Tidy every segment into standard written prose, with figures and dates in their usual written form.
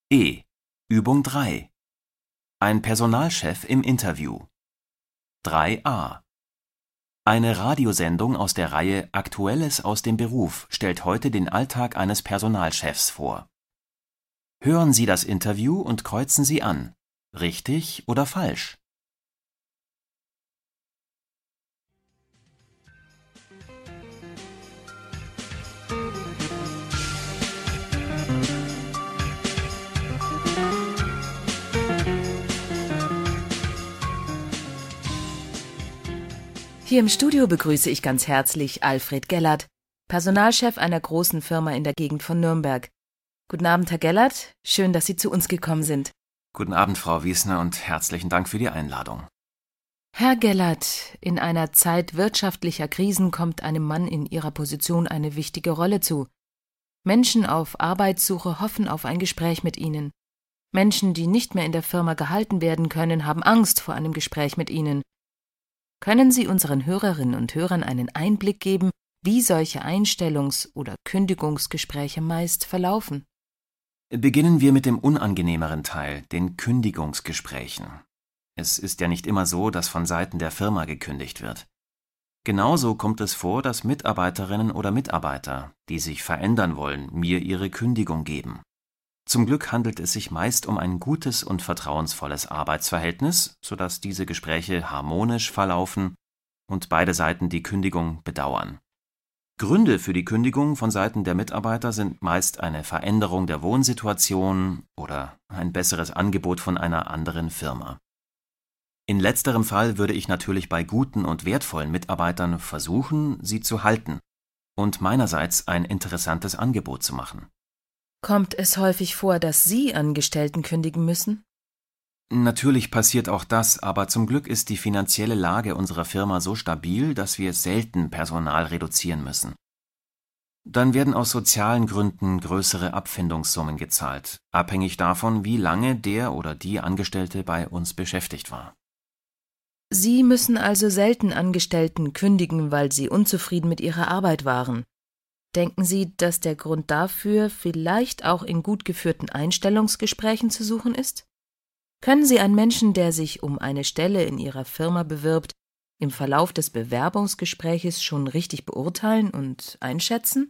E. Übung 3. Ein Personalchef im Interview. 3a. Eine Radiosendung aus der Reihe Aktuelles aus dem Beruf stellt heute den Alltag eines Personalchefs vor. Hören Sie das Interview und kreuzen Sie an. Richtig oder falsch? Hier im Studio begrüße ich ganz herzlich Alfred Gellert, Personalchef einer großen Firma in der Gegend von Nürnberg. Guten Abend, Herr Gellert. Schön, dass Sie zu uns gekommen sind. Guten Abend, Frau Wiesner, und herzlichen Dank für die Einladung. Herr Gellert, in einer Zeit wirtschaftlicher Krisen kommt einem Mann in Ihrer Position eine wichtige Rolle zu. Menschen auf Arbeitssuche hoffen auf ein Gespräch mit Ihnen. Menschen, die nicht mehr in der Firma gehalten werden können, haben Angst vor einem Gespräch mit Ihnen. Können Sie unseren Hörerinnen und Hörern einen Einblick geben, wie solche Einstellungs- oder Kündigungsgespräche meist verlaufen? Beginnen wir mit dem unangenehmeren Teil, den Kündigungsgesprächen. Es ist ja nicht immer so, dass von Seiten der Firma gekündigt wird. Genauso kommt es vor, dass Mitarbeiterinnen oder Mitarbeiter, die sich verändern wollen, mir ihre Kündigung geben. Zum Glück handelt es sich meist um ein gutes und vertrauensvolles Arbeitsverhältnis, sodass diese Gespräche harmonisch verlaufen und beide Seiten die Kündigung bedauern. Gründe für die Kündigung von Seiten der Mitarbeiter sind meist eine Veränderung der Wohnsituation oder ein besseres Angebot von einer anderen Firma. In letzterem Fall würde ich natürlich bei guten und wertvollen Mitarbeitern versuchen, sie zu halten und meinerseits ein interessantes Angebot zu machen. Kommt es häufig vor, dass Sie Angestellten kündigen müssen? Natürlich passiert auch das, aber zum Glück ist die finanzielle Lage unserer Firma so stabil, dass wir selten Personal reduzieren müssen. Dann werden aus sozialen Gründen größere Abfindungssummen gezahlt, abhängig davon, wie lange der oder die Angestellte bei uns beschäftigt war. Sie müssen also selten Angestellten kündigen, weil sie unzufrieden mit ihrer Arbeit waren. Denken Sie, dass der Grund dafür vielleicht auch in gut geführten Einstellungsgesprächen zu suchen ist? Können Sie einen Menschen, der sich um eine Stelle in Ihrer Firma bewirbt, im Verlauf des Bewerbungsgespräches schon richtig beurteilen und einschätzen?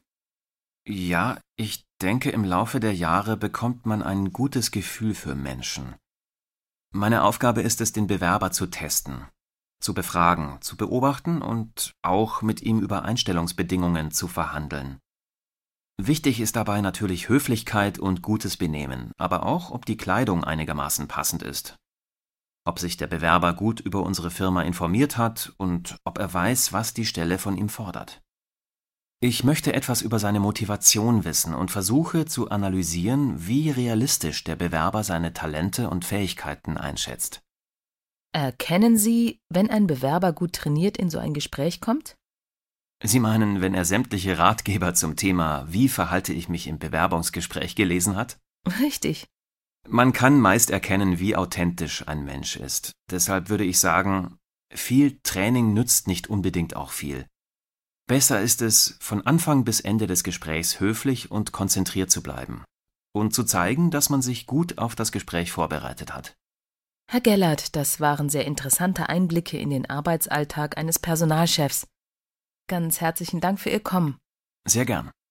Ja, ich denke, im Laufe der Jahre bekommt man ein gutes Gefühl für Menschen. Meine Aufgabe ist es, den Bewerber zu testen, zu befragen, zu beobachten und auch mit ihm über Einstellungsbedingungen zu verhandeln. Wichtig ist dabei natürlich Höflichkeit und gutes Benehmen, aber auch, ob die Kleidung einigermaßen passend ist. Ob sich der Bewerber gut über unsere Firma informiert hat und ob er weiß, was die Stelle von ihm fordert. Ich möchte etwas über seine Motivation wissen und versuche zu analysieren, wie realistisch der Bewerber seine Talente und Fähigkeiten einschätzt. Erkennen Sie, wenn ein Bewerber gut trainiert in so ein Gespräch kommt? Sie meinen, wenn er sämtliche Ratgeber zum Thema „Wie verhalte ich mich im Bewerbungsgespräch“ gelesen hat? Richtig. Man kann meist erkennen, wie authentisch ein Mensch ist. Deshalb würde ich sagen, viel Training nützt nicht unbedingt auch viel. Besser ist es, von Anfang bis Ende des Gesprächs höflich und konzentriert zu bleiben und zu zeigen, dass man sich gut auf das Gespräch vorbereitet hat. Herr Gellert, das waren sehr interessante Einblicke in den Arbeitsalltag eines Personalchefs. Ganz herzlichen Dank für Ihr Kommen. Sehr gern.